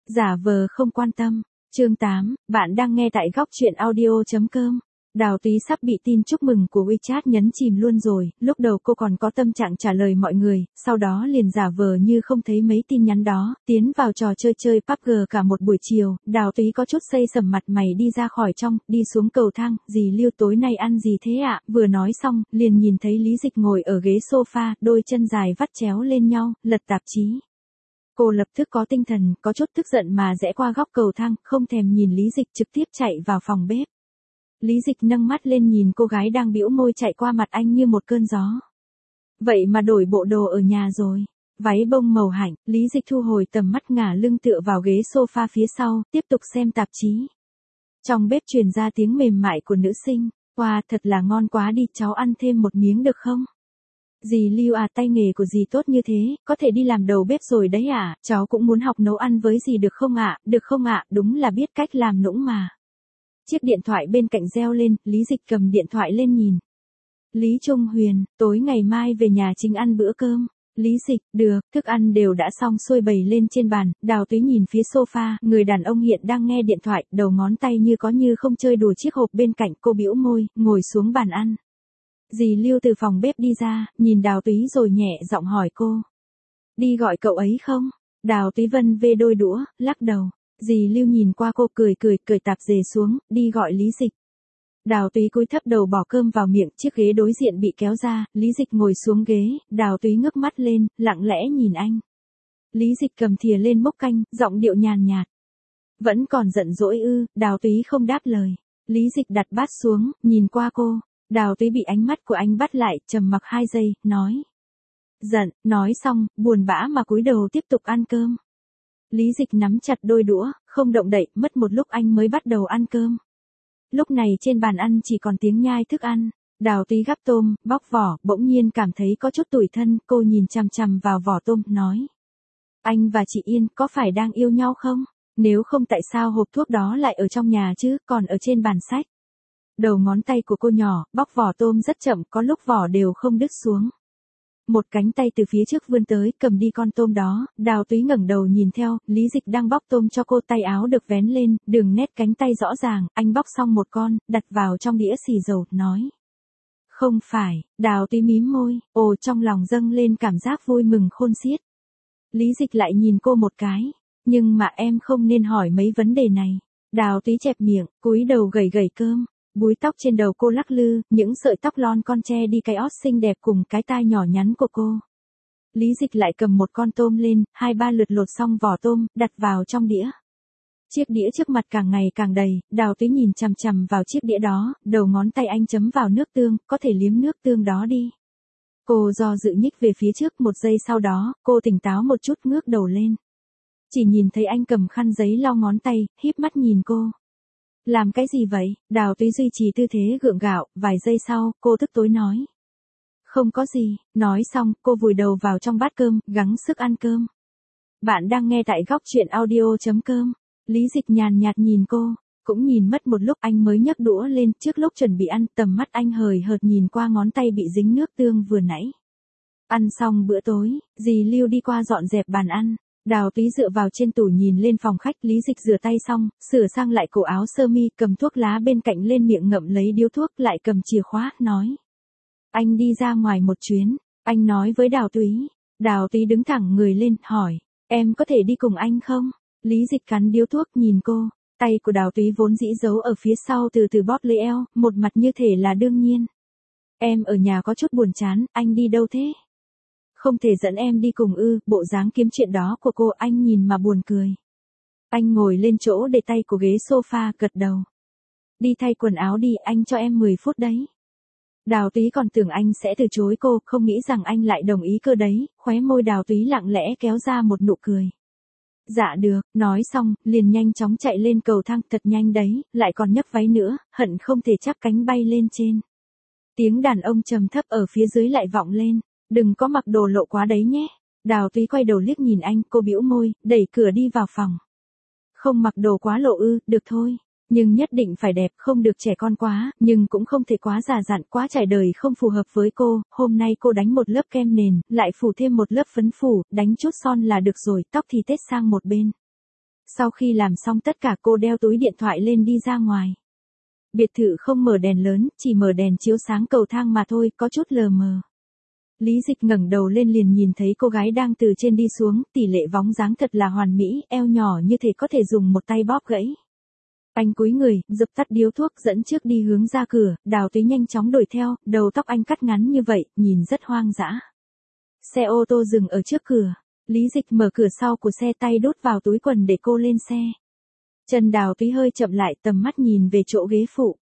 Giả vờ không quan tâm. Chương 8, bạn đang nghe tại góc truyện audio.com. Đào Túy sắp bị tin chúc mừng của WeChat nhấn chìm luôn rồi, lúc đầu cô còn có tâm trạng trả lời mọi người, sau đó liền giả vờ như không thấy mấy tin nhắn đó, tiến vào trò chơi PUBG cả một buổi chiều. Đào Túy có chút xây sẩm mặt mày đi ra khỏi trong, đi xuống cầu thang, dì Lưu tối nay ăn gì thế ạ? Vừa nói xong, liền nhìn thấy Lý Dịch ngồi ở ghế sofa, đôi chân dài vắt chéo lên nhau, lật tạp chí. Cô lập tức có tinh thần, có chút tức giận mà rẽ qua góc cầu thang, không thèm nhìn Lý Dịch trực tiếp chạy vào phòng bếp. Lý Dịch nâng mắt lên nhìn cô gái đang bĩu môi chạy qua mặt anh như một cơn gió. Vậy mà đổi bộ đồ ở nhà rồi. Váy bông màu hạnh, Lý Dịch thu hồi tầm mắt ngả lưng tựa vào ghế sofa phía sau, tiếp tục xem tạp chí. Trong bếp truyền ra tiếng mềm mại của nữ sinh. Wow, thật là ngon quá đi, cháu ăn thêm một miếng được không? Dì Lưu à, tay nghề của dì tốt như thế, có thể đi làm đầu bếp rồi đấy à, cháu cũng muốn học nấu ăn với dì được không ạ, được không ạ, đúng là biết cách làm nũng mà. Chiếc điện thoại bên cạnh reo lên, Lý Dịch cầm điện thoại lên nhìn. Lý Trung Huyền, tối ngày mai về nhà chính ăn bữa cơm. Lý Dịch, được, thức ăn đều đã xong xuôi bày lên trên bàn. Đào Túy nhìn phía sofa, người đàn ông hiện đang nghe điện thoại, đầu ngón tay như có như không chơi đùa chiếc hộp bên cạnh. Cô bĩu môi, ngồi xuống bàn ăn. Dì Lưu từ phòng bếp đi ra, nhìn Đào Túy rồi nhẹ giọng hỏi cô. Đi gọi cậu ấy không? Đào Túy vân vê đôi đũa, lắc đầu. Dì Lưu nhìn qua cô cười tạp dề xuống, đi gọi Lý Dịch. Đào Túy cúi thấp đầu bỏ cơm vào miệng, chiếc ghế đối diện bị kéo ra, Lý Dịch ngồi xuống ghế, Đào Túy ngước mắt lên, lặng lẽ nhìn anh. Lý Dịch cầm thìa lên múc canh, giọng điệu nhàn nhạt. Vẫn còn giận dỗi ư? Đào Túy không đáp lời. Lý Dịch đặt bát xuống, nhìn qua cô. Đào Túy bị ánh mắt của anh bắt lại, trầm mặc 2 giây, nói. Giận, nói xong, buồn bã mà cúi đầu tiếp tục ăn cơm. Lý Dịch nắm chặt đôi đũa, không động đậy, mất một lúc anh mới bắt đầu ăn cơm. Lúc này trên bàn ăn chỉ còn tiếng nhai thức ăn. Đào Túy gắp tôm, bóc vỏ, bỗng nhiên cảm thấy có chút tủi thân, cô nhìn chằm chằm vào vỏ tôm, nói. Anh và chị Yên có phải đang yêu nhau không? Nếu không tại sao hộp thuốc đó lại ở trong nhà chứ, còn ở trên bàn sách? Đầu ngón tay của cô nhỏ, bóc vỏ tôm rất chậm, có lúc vỏ đều không đứt xuống. Một cánh tay từ phía trước vươn tới, cầm đi con tôm đó, Đào Túy ngẩng đầu nhìn theo, Lý Dịch đang bóc tôm cho cô, tay áo được vén lên, đường nét cánh tay rõ ràng, anh bóc xong một con, đặt vào trong đĩa xì dầu, nói. Không phải, Đào Túy mím môi, trong lòng dâng lên cảm giác vui mừng khôn xiết. Lý Dịch lại nhìn cô một cái, nhưng mà em không nên hỏi mấy vấn đề này. Đào Túy chẹp miệng, cúi đầu gẩy cơm. Búi tóc trên đầu cô lắc lư, những sợi tóc lon con che đi cái ót xinh đẹp cùng cái tai nhỏ nhắn của cô. Lý Dịch lại cầm một con tôm lên, 2-3 lượt lột xong vỏ tôm, đặt vào trong đĩa. Chiếc đĩa trước mặt càng ngày càng đầy, Đào Túy nhìn chằm chằm vào chiếc đĩa đó, đầu ngón tay anh chấm vào nước tương, có thể liếm nước tương đó đi. Cô do dự nhích về phía trước, 1 giây sau đó, cô tỉnh táo một chút, ngước đầu lên. Chỉ nhìn thấy anh cầm khăn giấy lau ngón tay, híp mắt nhìn cô. Làm cái gì vậy? Đào Túy duy trì tư thế gượng gạo, vài giây sau, cô tức tối nói. Không có gì, nói xong, cô vùi đầu vào trong bát cơm, gắng sức ăn cơm. Bạn đang nghe tại góc truyện audio.com. Lý Dịch nhàn nhạt nhìn cô, cũng nhìn mất một lúc anh mới nhấc đũa lên, trước lúc chuẩn bị ăn, tầm mắt anh hời hợt nhìn qua ngón tay bị dính nước tương vừa nãy. Ăn xong bữa tối, dì Lưu đi qua dọn dẹp bàn ăn. Đào Túy dựa vào trên tủ nhìn lên phòng khách, Lý Dịch rửa tay xong, sửa sang lại cổ áo sơ mi, cầm thuốc lá bên cạnh lên miệng ngậm lấy điếu thuốc, lại cầm chìa khóa, nói. Anh đi ra ngoài một chuyến, anh nói với Đào Túy. Đào Túy đứng thẳng người lên, hỏi, em có thể đi cùng anh không? Lý Dịch cắn điếu thuốc nhìn cô, tay của Đào Túy vốn dĩ giấu ở phía sau từ từ bóp lấy eo, một mặt như thể là đương nhiên. Em ở nhà có chút buồn chán, anh đi đâu thế? Không thể dẫn em đi cùng ư? Bộ dáng kiếm chuyện đó của cô, anh nhìn mà buồn cười. Anh ngồi lên chỗ để tay của ghế sofa, gật đầu. Đi thay quần áo đi, anh cho em 10 phút đấy. Đào Túy còn tưởng anh sẽ từ chối cô, không nghĩ rằng anh lại đồng ý cơ đấy, khóe môi Đào Túy lặng lẽ kéo ra một nụ cười. Dạ được, nói xong, liền nhanh chóng chạy lên cầu thang, thật nhanh đấy, lại còn nhấc váy nữa, hận không thể chắp cánh bay lên trên. Tiếng đàn ông trầm thấp ở phía dưới lại vọng lên. Đừng có mặc đồ lộ quá đấy nhé. Đào Túy quay đầu liếc nhìn anh, cô bĩu môi, đẩy cửa đi vào phòng. Không mặc đồ quá lộ ư? Được thôi. Nhưng nhất định phải đẹp, không được trẻ con quá, nhưng cũng không thể quá già dặn, quá trải đời không phù hợp với cô. Hôm nay cô đánh một lớp kem nền, lại phủ thêm một lớp phấn phủ, đánh chút son là được rồi, tóc thì tết sang một bên. Sau khi làm xong tất cả cô đeo túi điện thoại lên đi ra ngoài. Biệt thự không mở đèn lớn, chỉ mở đèn chiếu sáng cầu thang mà thôi, có chút lờ mờ. Lý Dịch ngẩng đầu lên liền nhìn thấy cô gái đang từ trên đi xuống, tỷ lệ bóng dáng thật là hoàn mỹ, eo nhỏ như thể có thể dùng một tay bóp gãy. Anh cúi người, dập tắt điếu thuốc dẫn trước đi hướng ra cửa, Đào Túy nhanh chóng đuổi theo, đầu tóc anh cắt ngắn như vậy, nhìn rất hoang dã. Xe ô tô dừng ở trước cửa, Lý Dịch mở cửa sau của xe tay đút vào túi quần để cô lên xe. Chân Đào Túy hơi chậm lại tầm mắt nhìn về chỗ ghế phụ.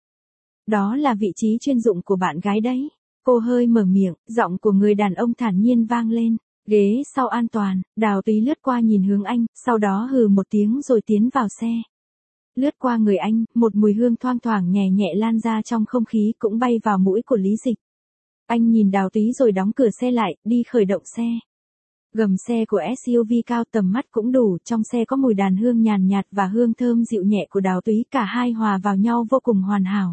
Đó là vị trí chuyên dụng của bạn gái đấy. Cô hơi mở miệng, giọng của người đàn ông thản nhiên vang lên. Ghế sau an toàn, Đào Túy lướt qua nhìn hướng anh, sau đó hừ một tiếng rồi tiến vào xe. Lướt qua người anh, một mùi hương thoang thoảng nhẹ nhẹ lan ra trong không khí cũng bay vào mũi của Lý Dịch. Anh nhìn Đào Túy rồi đóng cửa xe lại, đi khởi động xe. Gầm xe của SUV cao tầm mắt cũng đủ, trong xe có mùi đàn hương nhàn nhạt và hương thơm dịu nhẹ của Đào Túy, cả hai hòa vào nhau vô cùng hoàn hảo.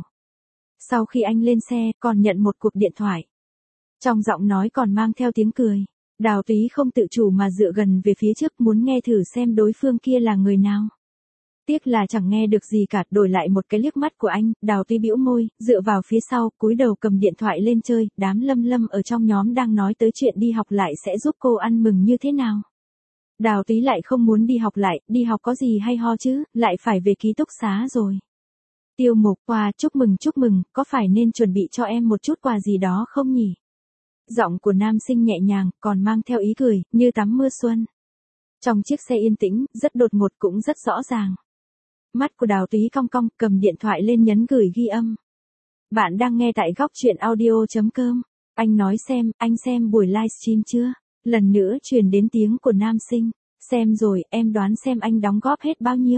Sau khi anh lên xe, còn nhận một cuộc điện thoại. Trong giọng nói còn mang theo tiếng cười. Đào Túy không tự chủ mà dựa gần về phía trước muốn nghe thử xem đối phương kia là người nào. Tiếc là chẳng nghe được gì cả, đổi lại một cái liếc mắt của anh, Đào Túy bĩu môi, dựa vào phía sau, cúi đầu cầm điện thoại lên chơi, đám Lâm Lâm ở trong nhóm đang nói tới chuyện đi học lại sẽ giúp cô ăn mừng như thế nào. Đào Túy lại không muốn đi học lại, đi học có gì hay ho chứ, lại phải về ký túc xá rồi. Tiêu Mục, quà, chúc mừng, có phải nên chuẩn bị cho em một chút quà gì đó không nhỉ? Giọng của nam sinh nhẹ nhàng, còn mang theo ý cười, như tắm mưa xuân. Trong chiếc xe yên tĩnh, rất đột ngột cũng rất rõ ràng. Mắt của Đào Túy cong cong, cầm điện thoại lên nhấn gửi ghi âm. Bạn đang nghe tại góc truyện audio.com. Anh nói xem, anh xem buổi livestream chưa? Lần nữa truyền đến tiếng của nam sinh. Xem rồi, em đoán xem anh đóng góp hết bao nhiêu?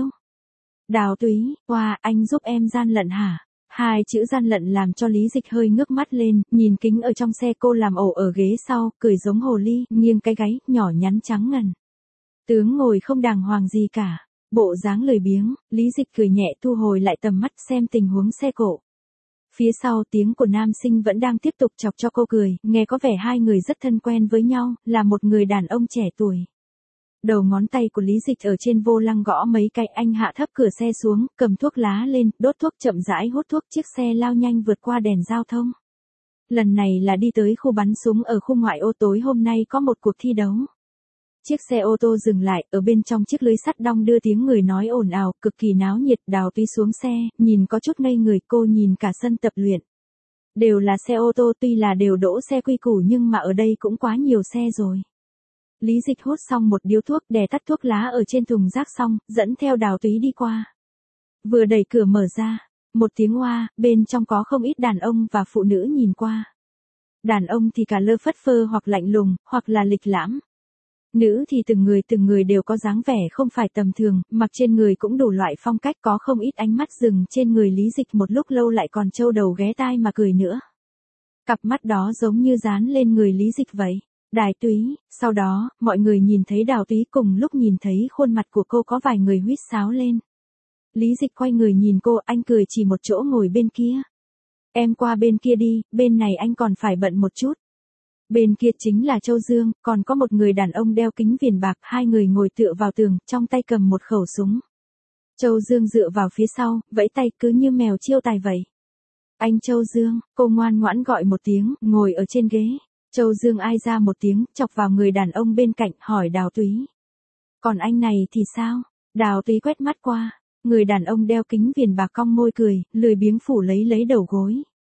Đào Túy, wow, anh giúp em gian lận hả? Hai chữ gian lận làm cho Lý Dịch hơi ngước mắt lên, nhìn kính ở trong xe cô làm ổ ở ghế sau, cười giống hồ ly, nghiêng cái gáy, nhỏ nhắn trắng ngần. Tướng ngồi không đàng hoàng gì cả. Bộ dáng lười biếng, Lý Dịch cười nhẹ thu hồi lại tầm mắt xem tình huống xe cộ. Phía sau tiếng của nam sinh vẫn đang tiếp tục chọc cho cô cười, nghe có vẻ hai người rất thân quen với nhau, là một người đàn ông trẻ tuổi. Đầu ngón tay của Lý Dịch ở trên vô lăng gõ mấy cái, anh hạ thấp cửa xe xuống, cầm thuốc lá lên, đốt thuốc chậm rãi hút thuốc, chiếc xe lao nhanh vượt qua đèn giao thông. Lần này là đi tới khu bắn súng ở khu ngoại ô, tối hôm nay có một cuộc thi đấu. Chiếc xe ô tô dừng lại, ở bên trong chiếc lưới sắt đong đưa tiếng người nói ồn ào, cực kỳ náo nhiệt. Đào Túy xuống xe, nhìn có chút ngây người, cô nhìn cả sân tập luyện. Đều là xe ô tô, tuy là đều đỗ xe quy củ nhưng mà ở đây cũng quá nhiều xe rồi. Lý Dịch hút xong một điếu thuốc, đè tắt thuốc lá ở trên thùng rác xong, dẫn theo Đào Túy đi qua. Vừa đẩy cửa mở ra, một tiếng oa, bên trong có không ít đàn ông và phụ nữ nhìn qua. Đàn ông thì cả lơ phất phơ hoặc lạnh lùng, hoặc là lịch lãm. Nữ thì từng người đều có dáng vẻ không phải tầm thường, mặc trên người cũng đủ loại phong cách, có không ít ánh mắt dừng trên người Lý Dịch một lúc lâu lại còn trâu đầu ghé tai mà cười nữa. Cặp mắt đó giống như dán lên người Lý Dịch vậy. Đài Túy, sau đó, mọi người nhìn thấy Đào Túy cùng lúc nhìn thấy khuôn mặt của cô có vài người huýt sáo lên. Lý Dịch quay người nhìn cô, anh cười chỉ một chỗ ngồi bên kia. Em qua bên kia đi, bên này anh còn phải bận một chút. Bên kia chính là Châu Dương, còn có một người đàn ông đeo kính viền bạc, hai người ngồi tựa vào tường, trong tay cầm một khẩu súng. Châu Dương dựa vào phía sau, vẫy tay cứ như mèo chiêu tài vậy. Anh Châu Dương, cô ngoan ngoãn gọi một tiếng, ngồi ở trên ghế. Châu Dương ai ra một tiếng, chọc vào người đàn ông bên cạnh, hỏi Đào Túy. Còn anh này thì sao? Đào Túy quét mắt qua, người đàn ông đeo kính viền bạc cong môi cười, lười biếng phủ lấy đầu gối.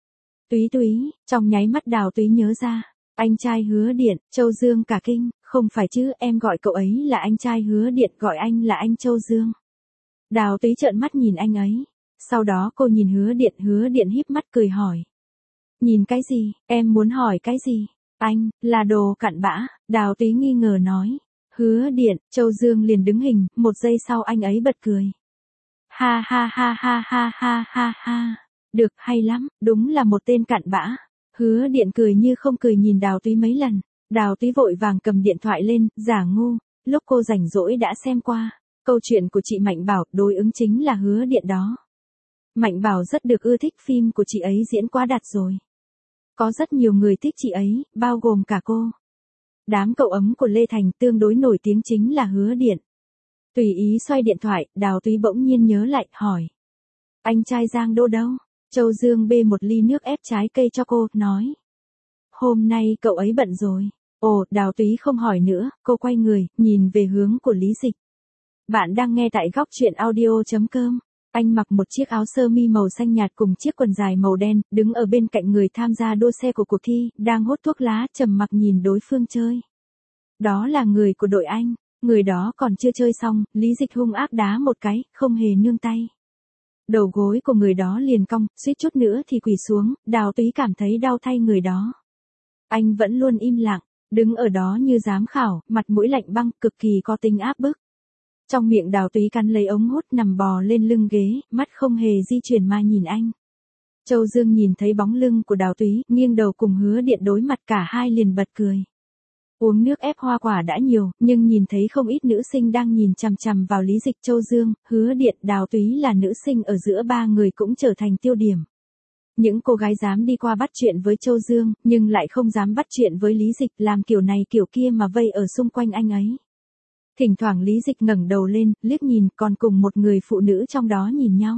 Túy, trong nháy mắt Đào Túy nhớ ra. Anh trai Hứa Điện. Châu Dương cả kinh, không phải chứ, em gọi cậu ấy là anh trai Hứa Điện, gọi anh là anh Châu Dương. Đào Túy trợn mắt nhìn anh ấy. Sau đó cô nhìn Hứa Điện híp mắt cười hỏi. Nhìn cái gì, em muốn hỏi cái gì? Anh, là đồ cặn bã, Đào Túy nghi ngờ nói. Hứa Điện, Châu Dương liền đứng hình, một giây sau anh ấy bật cười. Ha ha ha ha ha ha ha ha, được, hay lắm, đúng là một tên cặn bã. Hứa Điện cười như không cười nhìn Đào Túy mấy lần. Đào Túy vội vàng cầm điện thoại lên, giả ngu, lúc cô rảnh rỗi đã xem qua. Câu chuyện của chị Mạnh Bảo, đối ứng chính là Hứa Điện đó. Mạnh Bảo rất được ưa thích, phim của chị ấy diễn quá đạt rồi. Có rất nhiều người thích chị ấy, bao gồm cả cô. Đám cậu ấm của Lê Thành tương đối nổi tiếng chính là Hứa Điện. Tùy ý xoay điện thoại, Đào Túy bỗng nhiên nhớ lại, hỏi. Anh trai Giang Đô đâu? Châu Dương bê một ly nước ép trái cây cho cô, nói. Hôm nay cậu ấy bận rồi. Ồ, Đào Túy không hỏi nữa, cô quay người, nhìn về hướng của Lý Dịch. Bạn đang nghe tại góc truyện audio.com. Anh mặc một chiếc áo sơ mi màu xanh nhạt cùng chiếc quần dài màu đen, đứng ở bên cạnh người tham gia đua xe của cuộc thi, đang hút thuốc lá, trầm mặc nhìn đối phương chơi. Đó là người của đội anh, người đó còn chưa chơi xong, Lý Dịch hung ác đá một cái, không hề nương tay. Đầu gối của người đó liền cong, suýt chút nữa thì quỳ xuống, Đào Túy cảm thấy đau thay người đó. Anh vẫn luôn im lặng, đứng ở đó như giám khảo, mặt mũi lạnh băng, cực kỳ có tính áp bức. Trong miệng Đào Túy cắn lấy ống hút nằm bò lên lưng ghế, mắt không hề di chuyển mà nhìn anh. Châu Dương nhìn thấy bóng lưng của Đào Túy, nghiêng đầu cùng Hứa Điện đối mặt, cả hai liền bật cười. Uống nước ép hoa quả đã nhiều, nhưng nhìn thấy không ít nữ sinh đang nhìn chằm chằm vào Lý Dịch. Châu Dương, Hứa Điện, Đào Túy là nữ sinh ở giữa ba người cũng trở thành tiêu điểm. Những cô gái dám đi qua bắt chuyện với Châu Dương, nhưng lại không dám bắt chuyện với Lý Dịch, làm kiểu này kiểu kia mà vây ở xung quanh anh ấy. Thỉnh thoảng Lý Dịch ngẩng đầu lên, liếc nhìn, còn cùng một người phụ nữ trong đó nhìn nhau.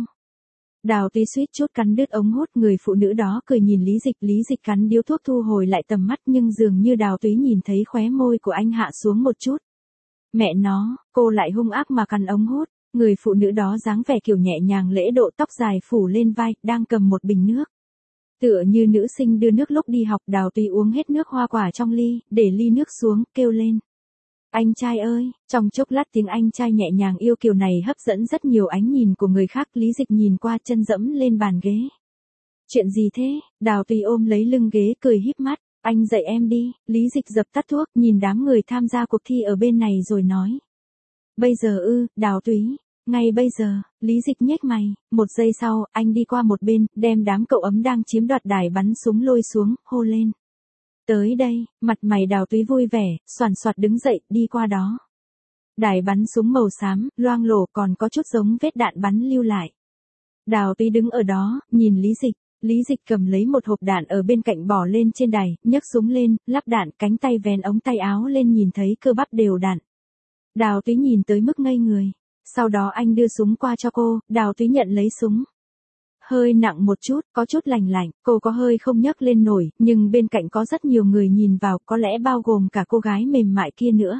Đào Túy suýt chút cắn đứt ống hút, người phụ nữ đó cười nhìn Lý Dịch cắn điếu thuốc thu hồi lại tầm mắt, nhưng dường như Đào Túy nhìn thấy khóe môi của anh hạ xuống một chút. Mẹ nó, cô lại hung ác mà cắn ống hút, người phụ nữ đó dáng vẻ kiểu nhẹ nhàng lễ độ, tóc dài phủ lên vai, đang cầm một bình nước. Tựa như nữ sinh đưa nước lúc đi học. Đào Túy uống hết nước hoa quả trong ly, để ly nước xuống, kêu lên. Anh trai ơi, trong chốc lát tiếng anh trai nhẹ nhàng yêu kiều này hấp dẫn rất nhiều ánh nhìn của người khác. Lý Dịch nhìn qua, chân dẫm lên bàn ghế. Chuyện gì thế? Đào Túy ôm lấy lưng ghế, cười híp mắt. Anh dạy em đi. Lý Dịch dập tắt thuốc, nhìn đám người tham gia cuộc thi ở bên này rồi nói. Bây giờ ư? Đào Túy. Ngay bây giờ. Lý Dịch nhếch mày. Một giây sau, anh đi qua một bên, đem đám cậu ấm đang chiếm đoạt đài bắn súng lôi xuống, hô lên. Tới đây. Mặt mày Đào Túy vui vẻ, xoàn xoạt đứng dậy, đi qua đó. Đài bắn súng màu xám, loang lổ, còn có chút giống vết đạn bắn lưu lại. Đào Túy đứng ở đó, nhìn Lý Dịch. Lý Dịch cầm lấy một hộp đạn ở bên cạnh bỏ lên trên đài, nhấc súng lên, lắp đạn, cánh tay vén ống tay áo lên, nhìn thấy cơ bắp đều đặn. Đào Túy nhìn tới mức ngây người. Sau đó anh đưa súng qua cho cô, Đào Túy nhận lấy súng. Hơi nặng một chút, có chút lành lạnh, cô có hơi không nhấc lên nổi, nhưng bên cạnh có rất nhiều người nhìn vào, có lẽ bao gồm cả cô gái mềm mại kia nữa.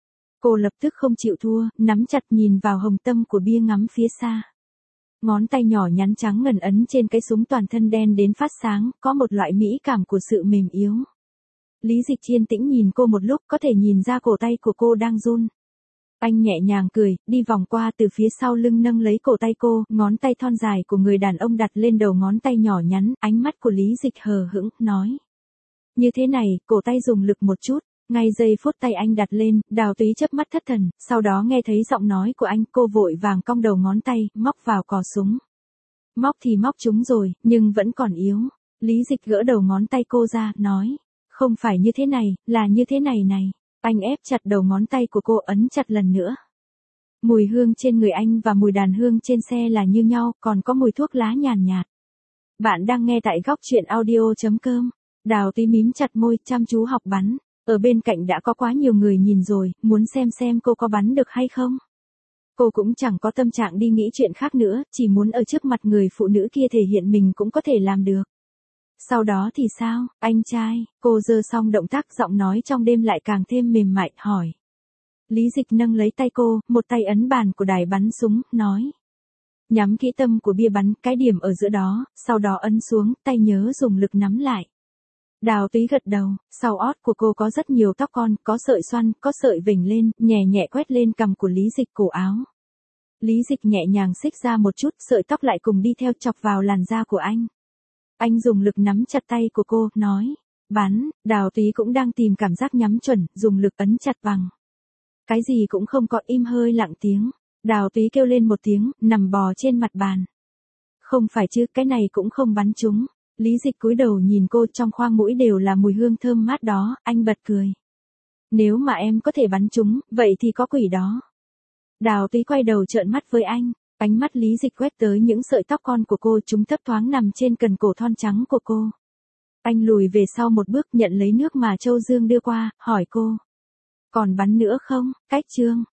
Cô lập tức không chịu thua, nắm chặt nhìn vào hồng tâm của bia ngắm phía xa. Ngón tay nhỏ nhắn trắng ngần ấn trên cái súng, toàn thân đen đến phát sáng, có một loại mỹ cảm của sự mềm yếu. Lý Dịch yên tĩnh nhìn cô một lúc, có thể nhìn ra cổ tay của cô đang run. Anh nhẹ nhàng cười, đi vòng qua từ phía sau lưng, nâng lấy cổ tay cô, ngón tay thon dài của người đàn ông đặt lên đầu ngón tay nhỏ nhắn, ánh mắt của Lý Dịch hờ hững, nói. Như thế này, cổ tay dùng lực một chút. Ngay giây phút tay anh đặt lên, Đào Túy chớp mắt thất thần, sau đó nghe thấy giọng nói của anh, cô vội vàng cong đầu ngón tay, móc vào cò súng. Móc thì móc trúng rồi, nhưng vẫn còn yếu. Lý Dịch gỡ đầu ngón tay cô ra, nói. Không phải như thế này, là như thế này này. Anh ép chặt đầu ngón tay của cô, ấn chặt lần nữa. Mùi hương trên người anh và mùi đàn hương trên xe là như nhau, còn có mùi thuốc lá nhàn nhạt. Bạn đang nghe tại góc truyện audio.com. Đào Túy mím chặt môi, chăm chú học bắn. Ở bên cạnh đã có quá nhiều người nhìn rồi, muốn xem cô có bắn được hay không. Cô cũng chẳng có tâm trạng đi nghĩ chuyện khác nữa, chỉ muốn ở trước mặt người phụ nữ kia thể hiện mình cũng có thể làm được. Sau đó thì sao, anh trai? Cô giơ xong động tác, giọng nói trong đêm lại càng thêm mềm mại, hỏi. Lý Dịch nâng lấy tay cô, một tay ấn bàn của đài bắn súng, nói. Nhắm kỹ tâm của bia bắn, cái điểm ở giữa đó, sau đó ấn xuống, tay nhớ dùng lực nắm lại. Đào Túy gật đầu, sau ót của cô có rất nhiều tóc con, có sợi xoăn, có sợi vểnh lên, nhẹ nhẹ quét lên cằm của Lý Dịch, cổ áo. Lý Dịch nhẹ nhàng xích ra một chút, sợi tóc lại cùng đi theo, chọc vào làn da của anh. Anh dùng lực nắm chặt tay của cô, nói. Bắn. Đào Túy cũng đang tìm cảm giác nhắm chuẩn, dùng lực ấn chặt bằng. Cái gì cũng không có, im hơi lặng tiếng. Đào Túy kêu lên một tiếng, nằm bò trên mặt bàn. Không phải chứ, cái này cũng không bắn trúng. Lý Dịch cúi đầu nhìn cô, trong khoang mũi đều là mùi hương thơm mát đó, anh bật cười. Nếu mà em có thể bắn trúng, vậy thì có quỷ đó. Đào Túy quay đầu trợn mắt với anh, ánh mắt Lý Dịch quét tới những sợi tóc con của cô, chúng thấp thoáng nằm trên cần cổ thon trắng của cô. Anh lùi về sau một bước, nhận lấy nước mà Châu Dương đưa qua, hỏi cô. Còn bắn nữa không? Cách chương.